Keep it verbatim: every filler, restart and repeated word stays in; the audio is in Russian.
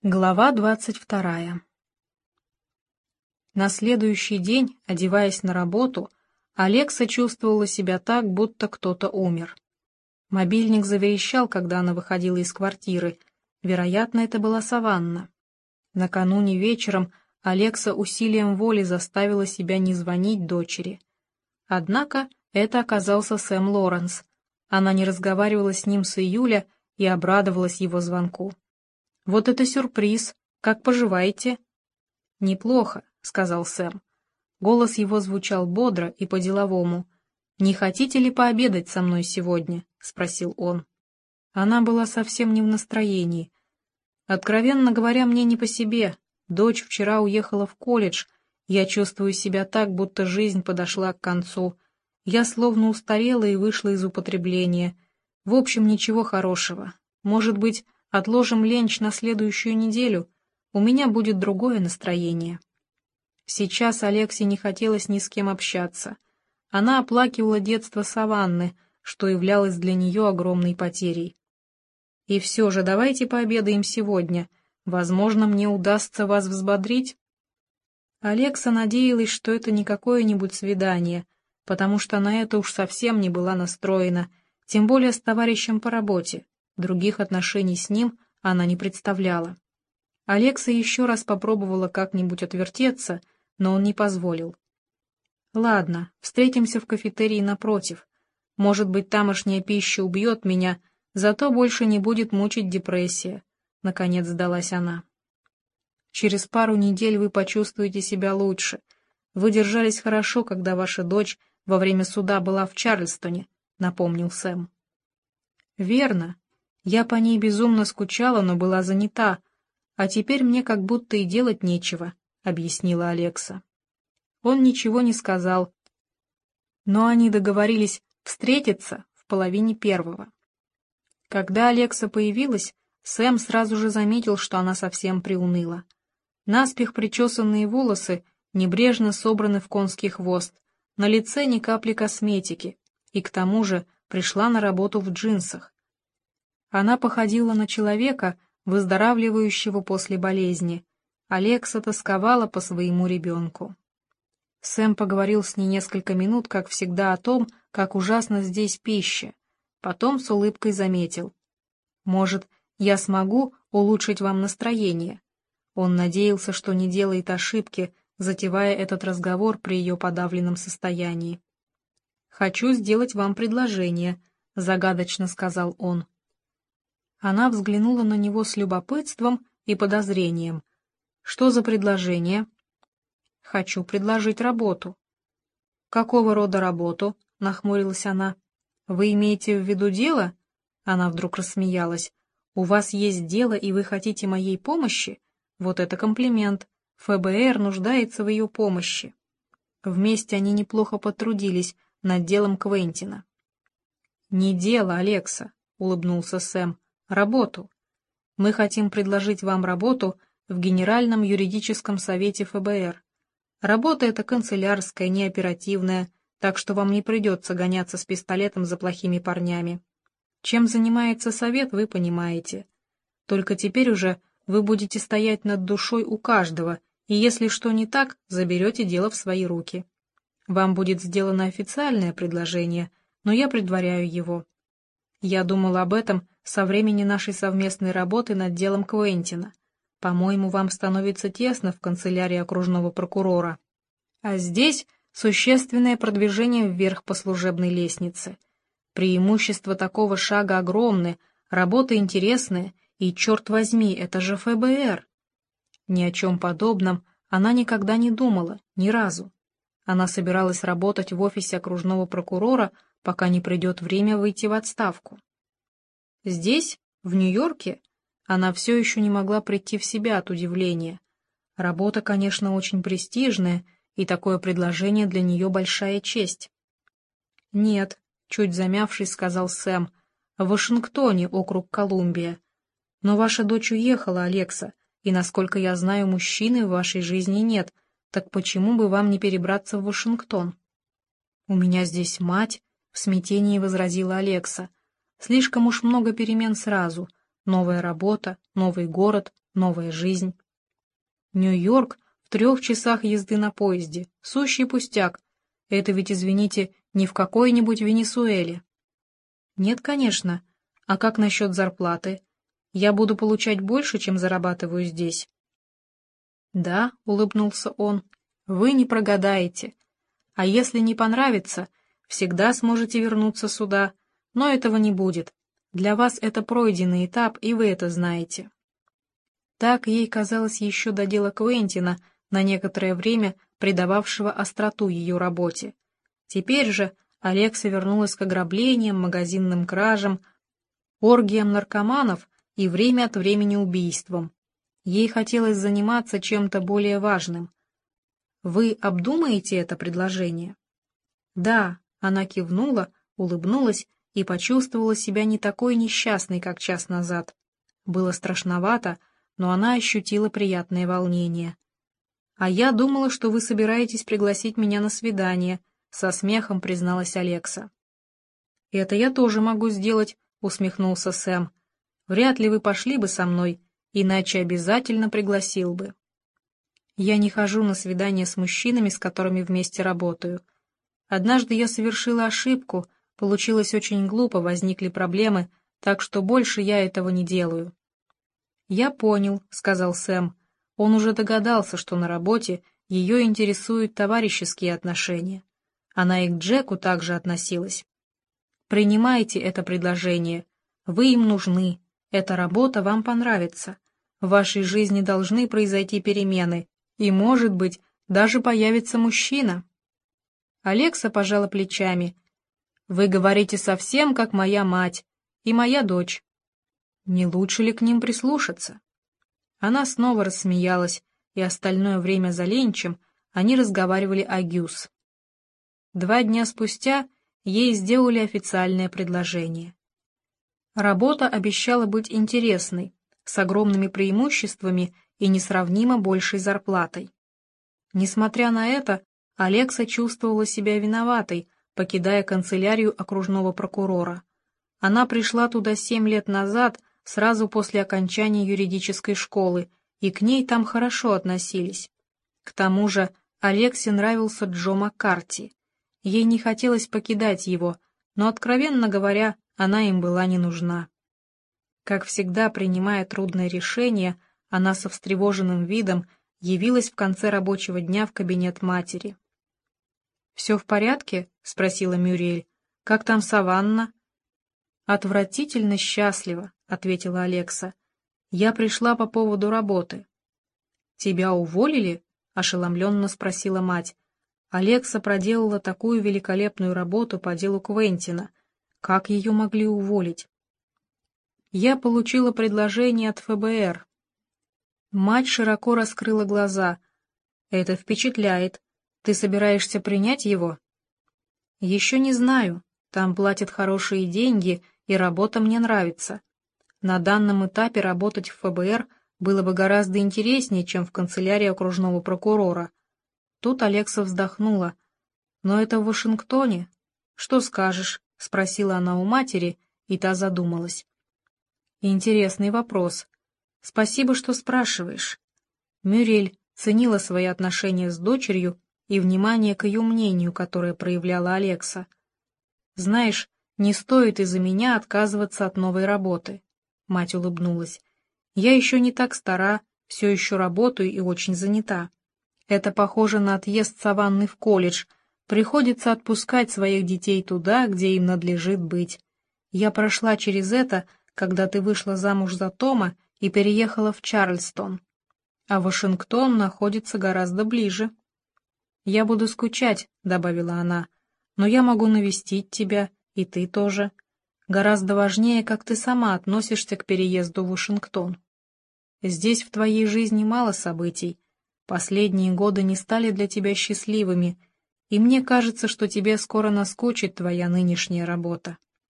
Глава двадцать вторая. На следующий день, одеваясь на работу, Алекса чувствовала себя так, будто кто-то умер. Мобильник заверещал, когда она выходила из квартиры. Вероятно, это была Саванна. Накануне вечером Алекса усилием воли заставила себя не звонить дочери. Однако это оказался Сэм Лоренс. Она не разговаривала с ним с июля и обрадовалась его звонку. «Вот это сюрприз! Как поживаете?» «Неплохо», — сказал Сэм. Голос его звучал бодро и по-деловому. «Не хотите ли пообедать со мной сегодня?» — спросил он. Она была совсем не в настроении. «Откровенно говоря, мне не по себе. Дочь вчера уехала в колледж. Я чувствую себя так, будто жизнь подошла к концу. Я словно устарела и вышла из употребления. В общем, ничего хорошего. Может быть, отложим ленч на следующую неделю. У меня будет другое настроение». Сейчас Алексе не хотелось ни с кем общаться. Она оплакивала детство Саванны, что являлось для нее огромной потерей. «И все же давайте пообедаем сегодня. Возможно, мне удастся вас взбодрить». Алекса надеялась, что это не какое-нибудь свидание, потому что на это уж совсем не была настроена, тем более с товарищем по работе. Других отношений с ним она не представляла. Алекса еще раз попробовала как-нибудь отвертеться, но он не позволил. «Ладно, встретимся в кафетерии напротив. Может быть, тамошняя пища убьет меня, зато больше не будет мучить депрессия», — наконец сдалась она. «Через пару недель вы почувствуете себя лучше. Вы держались хорошо, когда ваша дочь во время суда была в Чарльстоне», — напомнил Сэм. «Верно. Я по ней безумно скучала, но была занята, а теперь мне как будто и делать нечего», — объяснила Алекса. Он ничего не сказал, но они договорились встретиться в половине первого. Когда Алекса появилась, Сэм сразу же заметил, что она совсем приуныла. Наспех причесанные волосы небрежно собраны в конский хвост, на лице ни капли косметики, и к тому же пришла на работу в джинсах. Она походила на человека, выздоравливающего после болезни. Алекса тосковала по своему ребенку. Сэм поговорил с ней несколько минут, как всегда, о том, как ужасно здесь пища. Потом с улыбкой заметил: «Может, я смогу улучшить вам настроение?» Он надеялся, что не делает ошибки, затевая этот разговор при ее подавленном состоянии. «Хочу сделать вам предложение», — загадочно сказал он. Она взглянула на него с любопытством и подозрением. «Что за предложение?» «Хочу предложить работу». «Какого рода работу?» — нахмурилась она. «Вы имеете в виду дело?» Она вдруг рассмеялась. «У вас есть дело, и вы хотите моей помощи? Вот это комплимент. ФБР нуждается в ее помощи». Вместе они неплохо потрудились над делом Квентина. «Не дело, Алекса», — улыбнулся Сэм. «Работу. Мы хотим предложить вам работу в Генеральном юридическом совете ФБР. Работа эта канцелярская, не оперативная, так что вам не придется гоняться с пистолетом за плохими парнями. Чем занимается совет, вы понимаете. Только теперь уже вы будете стоять над душой у каждого, и если что не так, заберете дело в свои руки. Вам будет сделано официальное предложение, но я предваряю его. Я думал об этом со времени нашей совместной работы над делом Квентина. По-моему, вам становится тесно в канцелярии окружного прокурора. А здесь существенное продвижение вверх по служебной лестнице. Преимущества такого шага огромны, работа интересная, и, черт возьми, это же ФБР. Ни о чем подобном она никогда не думала, ни разу. Она собиралась работать в офисе окружного прокурора, пока не придет время выйти в отставку. Здесь, в Нью-Йорке, она все еще не могла прийти в себя от удивления. Работа, конечно, очень престижная, и такое предложение для нее большая честь. «Нет», — чуть замявшись, сказал Сэм, — «в Вашингтоне, округ Колумбия. Но ваша дочь уехала, Алекса, и, насколько я знаю, мужчины в вашей жизни нет, так почему бы вам не перебраться в Вашингтон?» «У меня здесь мать», — в смятении возразила Алекса. «Слишком уж много перемен сразу. Новая работа, новый город, новая жизнь. Нью-Йорк в трех часах езды на поезде, сущий пустяк. Это ведь, извините, не в какой-нибудь Венесуэле. Нет, конечно. А как насчет зарплаты? Я буду получать больше, чем зарабатываю здесь. Да, улыбнулся он, вы не прогадаете. А если не понравится, всегда сможете вернуться сюда, но этого не будет. Для вас это пройденный этап, и вы это знаете. Так ей казалось еще до дела Квентина, на некоторое время придававшего остроту ее работе. Теперь же Алекса вернулась к ограблениям, магазинным кражам, оргиям наркоманов и время от времени убийствам. Ей хотелось заниматься чем-то более важным. «Вы обдумаете это предложение?» «Да», — она кивнула, улыбнулась и почувствовала себя не такой несчастной, как час назад. Было страшновато, но она ощутила приятное волнение. «А я думала, что вы собираетесь пригласить меня на свидание», — со смехом призналась Алекса. «Это я тоже могу сделать», — усмехнулся Сэм. «Вряд ли вы пошли бы со мной, иначе обязательно пригласил бы». «Я не хожу на свидания с мужчинами, с которыми вместе работаю. Однажды я совершила ошибку, получилось очень глупо, возникли проблемы, так что больше я этого не делаю». «Я понял», — сказал Сэм. Он уже догадался, что на работе ее интересуют товарищеские отношения. Она и к Джеку также относилась. «Принимайте это предложение. Вы им нужны. Эта работа вам понравится. В вашей жизни должны произойти перемены, и, может быть, даже появится мужчина». Алекса пожала плечами. «Вы говорите совсем как моя мать и моя дочь. Не лучше ли к ним прислушаться?» Она снова рассмеялась, и остальное время за ленчем они разговаривали о Гюс. Два дня спустя ей сделали официальное предложение. Работа обещала быть интересной, с огромными преимуществами и несравнимо большей зарплатой. Несмотря на это, Алекса чувствовала себя виноватой, покидая канцелярию окружного прокурора. Она пришла туда семь лет назад, сразу после окончания юридической школы, и к ней там хорошо относились. К тому же Алексе нравился Джо Маккарти. Ей не хотелось покидать его, но, откровенно говоря, она им была не нужна. Как всегда, принимая трудное решение, она со встревоженным видом явилась в конце рабочего дня в кабинет матери. «Все в порядке?» — спросила Мюриэль. «Как там Саванна?» «Отвратительно счастлива», — ответила Алекса. «Я пришла по поводу работы». «Тебя уволили?» — ошеломленно спросила мать. Алекса проделала такую великолепную работу по делу Квентина. Как ее могли уволить? «Я получила предложение от эф бэ эр». Мать широко раскрыла глаза. «Это впечатляет. Ты собираешься принять его?» «Еще не знаю. Там платят хорошие деньги, и работа мне нравится. На данном этапе работать в эф бэ эр было бы гораздо интереснее, чем в канцелярии окружного прокурора». Тут Алекса вздохнула. «Но это в Вашингтоне. Что скажешь?» — спросила она у матери, и та задумалась. «Интересный вопрос. Спасибо, что спрашиваешь». Мюриэль ценила свои отношения с дочерью и внимание к ее мнению, которое проявляла Алекса. «Знаешь, не стоит из-за меня отказываться от новой работы», — мать улыбнулась. «Я еще не так стара, все еще работаю и очень занята. Это похоже на отъезд Саванны в колледж. Приходится отпускать своих детей туда, где им надлежит быть. Я прошла через это, когда ты вышла замуж за Тома и переехала в Чарльстон. А Вашингтон находится гораздо ближе». «Я буду скучать», — добавила она, — «но я могу навестить тебя, и ты тоже. Гораздо важнее, как ты сама относишься к переезду в Вашингтон. Здесь в твоей жизни мало событий. Последние годы не стали для тебя счастливыми, и мне кажется, что тебе скоро наскучит твоя нынешняя работа».